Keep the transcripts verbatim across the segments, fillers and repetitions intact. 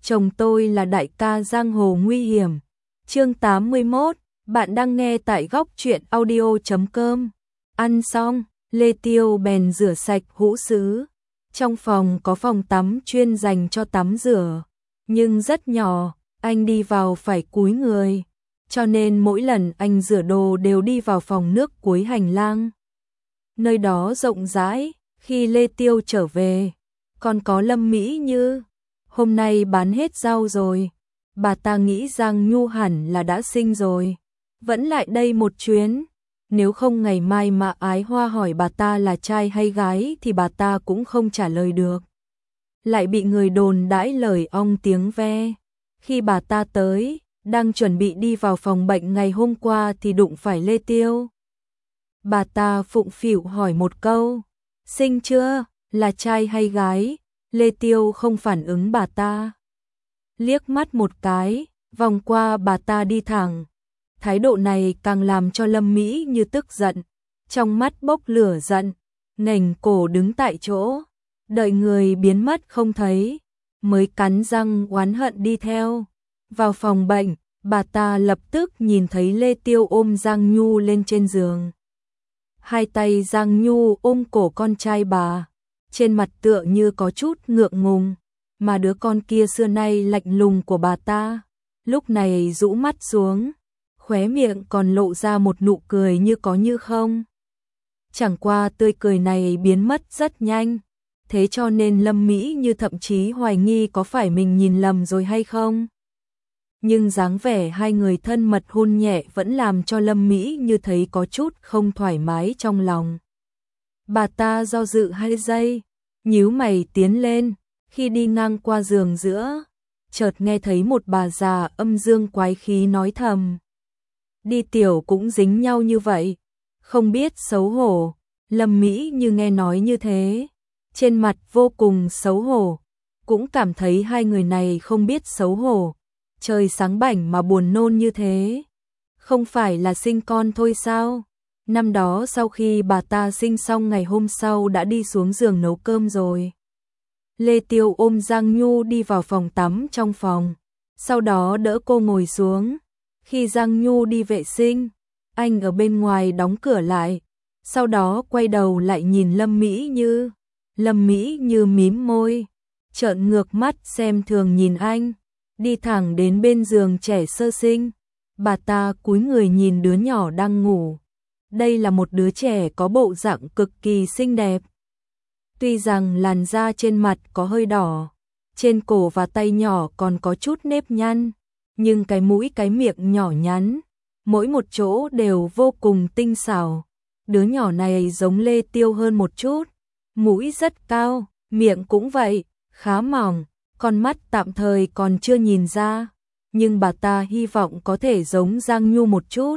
chồng tôi là đại ca giang hồ nguy hiểm. Chương tám mươi mốt, bạn đang nghe tại góc truyện audio chấm com. Ăn xong, Lê Tiêu bèn rửa sạch hũ sứ. Trong phòng có phòng tắm chuyên dành cho tắm rửa, nhưng rất nhỏ, anh đi vào phải cúi người, cho nên mỗi lần anh rửa đồ đều đi vào phòng nước cuối hành lang. Nơi đó rộng rãi, khi Lê Tiêu trở về, còn có Lâm Mỹ Như. Hôm nay bán hết rau rồi, bà ta nghĩ Giang Nhu hẳn là đã sinh rồi, vẫn lại đây một chuyến. Nếu không ngày mai mà Ái Hoa hỏi bà ta là trai hay gái thì bà ta cũng không trả lời được. Lại bị người đồn đãi lời ong tiếng ve. Khi bà ta tới, đang chuẩn bị đi vào phòng bệnh ngày hôm qua thì đụng phải Lê Tiêu. Bà ta phụng phịu hỏi một câu, sinh chưa, là trai hay gái? Lê Tiêu không phản ứng bà ta. Liếc mắt một cái, vòng qua bà ta đi thẳng. Thái độ này càng làm cho Lâm Mỹ Như tức giận, trong mắt bốc lửa giận, nghềnh cổ đứng tại chỗ, đợi người biến mất không thấy, mới cắn răng oán hận đi theo. Vào phòng bệnh, bà ta lập tức nhìn thấy Lê Tiêu ôm Giang Nhu lên trên giường. Hai tay Giang Nhu ôm cổ con trai bà, trên mặt tựa như có chút ngượng ngùng, mà đứa con kia xưa nay lạnh lùng của bà ta, lúc này rũ mắt xuống, khóe miệng còn lộ ra một nụ cười như có như không. Chẳng qua tươi cười này biến mất rất nhanh, thế cho nên Lâm Mỹ Như thậm chí hoài nghi có phải mình nhìn lầm rồi hay không. Nhưng dáng vẻ hai người thân mật hôn nhẹ vẫn làm cho Lâm Mỹ Như thấy có chút không thoải mái trong lòng. Bà ta do dự hai giây, nhíu mày tiến lên, khi đi ngang qua giường giữa, chợt nghe thấy một bà già âm dương quái khí nói thầm. Đi tiểu cũng dính nhau như vậy, không biết xấu hổ. Lâm Mỹ Như nghe nói như thế, trên mặt vô cùng xấu hổ, cũng cảm thấy hai người này không biết xấu hổ, trời sáng bảnh mà buồn nôn như thế. Không phải là sinh con thôi sao? Năm đó sau khi bà ta sinh xong ngày hôm sau đã đi xuống giường nấu cơm rồi. Lê Tiêu ôm Giang Nhu đi vào phòng tắm trong phòng, sau đó đỡ cô ngồi xuống. Khi Giang Nhu đi vệ sinh, anh ở bên ngoài đóng cửa lại, sau đó quay đầu lại nhìn Lâm Mỹ Như. Lâm Mỹ Như mím môi, trợn ngược mắt xem thường nhìn anh, đi thẳng đến bên giường trẻ sơ sinh. Bà ta cúi người nhìn đứa nhỏ đang ngủ. Đây là một đứa trẻ có bộ dạng cực kỳ xinh đẹp. Tuy rằng làn da trên mặt có hơi đỏ, trên cổ và tay nhỏ còn có chút nếp nhăn, nhưng cái mũi cái miệng nhỏ nhắn, mỗi một chỗ đều vô cùng tinh xảo. Đứa nhỏ này giống Lê Tiêu hơn một chút, mũi rất cao, miệng cũng vậy, khá mỏng, con mắt tạm thời còn chưa nhìn ra, nhưng bà ta hy vọng có thể giống Giang Nhu một chút.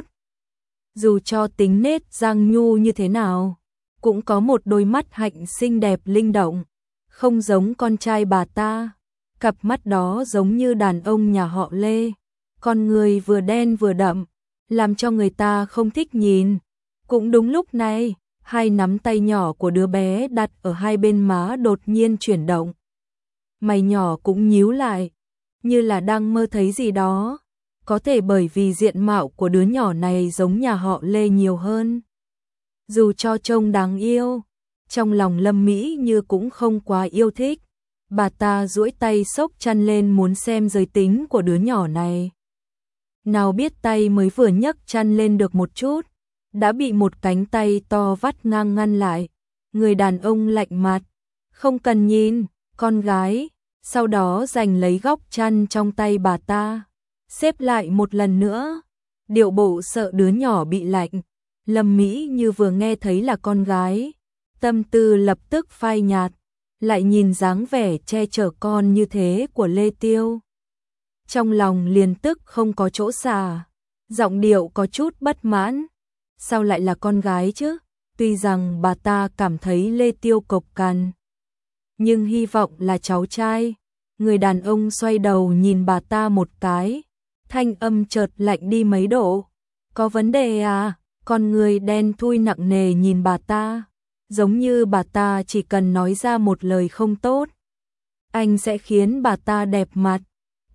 Dù cho tính nết Giang Nhu như thế nào, cũng có một đôi mắt hạnh xinh đẹp linh động, không giống con trai bà ta. Cặp mắt đó giống như đàn ông nhà họ Lê, con người vừa đen vừa đậm, làm cho người ta không thích nhìn. Cũng đúng lúc này, hai nắm tay nhỏ của đứa bé đặt ở hai bên má đột nhiên chuyển động. Mày nhỏ cũng nhíu lại, như là đang mơ thấy gì đó. Có thể bởi vì diện mạo của đứa nhỏ này giống nhà họ Lê nhiều hơn. Dù cho trông đáng yêu, trong lòng Lâm Mỹ Như cũng không quá yêu thích. Bà ta duỗi tay xốc chăn lên muốn xem giới tính của đứa nhỏ này. Nào biết tay mới vừa nhấc chăn lên được một chút, đã bị một cánh tay to vắt ngang ngăn lại. Người đàn ông lạnh mặt, không cần nhìn, con gái, sau đó giành lấy góc chăn trong tay bà ta, xếp lại một lần nữa, điệu bộ sợ đứa nhỏ bị lạnh. Lâm Mỹ Như vừa nghe thấy là con gái, tâm tư lập tức phai nhạt, lại nhìn dáng vẻ che chở con như thế của Lê Tiêu. Trong lòng liền tức không có chỗ xả, giọng điệu có chút bất mãn. Sao lại là con gái chứ? Tuy rằng bà ta cảm thấy Lê Tiêu cộc cằn, nhưng hy vọng là cháu trai. Người đàn ông xoay đầu nhìn bà ta một cái, thanh âm chợt lạnh đi mấy độ. Có vấn đề à? Con người đen thui nặng nề nhìn bà ta, giống như bà ta chỉ cần nói ra một lời không tốt, anh sẽ khiến bà ta đẹp mặt.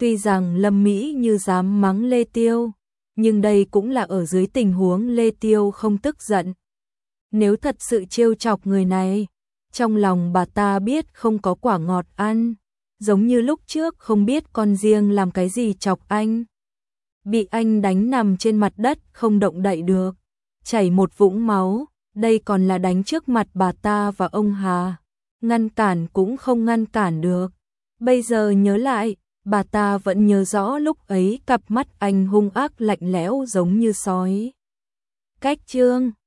Tuy rằng Lâm Mỹ Như dám mắng Lê Tiêu, nhưng đây cũng là ở dưới tình huống Lê Tiêu không tức giận. Nếu thật sự trêu chọc người này, trong lòng bà ta biết không có quả ngọt ăn, giống như lúc trước không biết con riêng làm cái gì chọc anh. Bị anh đánh nằm trên mặt đất không động đậy được, chảy một vũng máu, đây còn là đánh trước mặt bà ta và ông Hà, ngăn cản cũng không ngăn cản được. Bây giờ nhớ lại, bà ta vẫn nhớ rõ lúc ấy cặp mắt anh hung ác lạnh lẽo giống như sói. Cách chương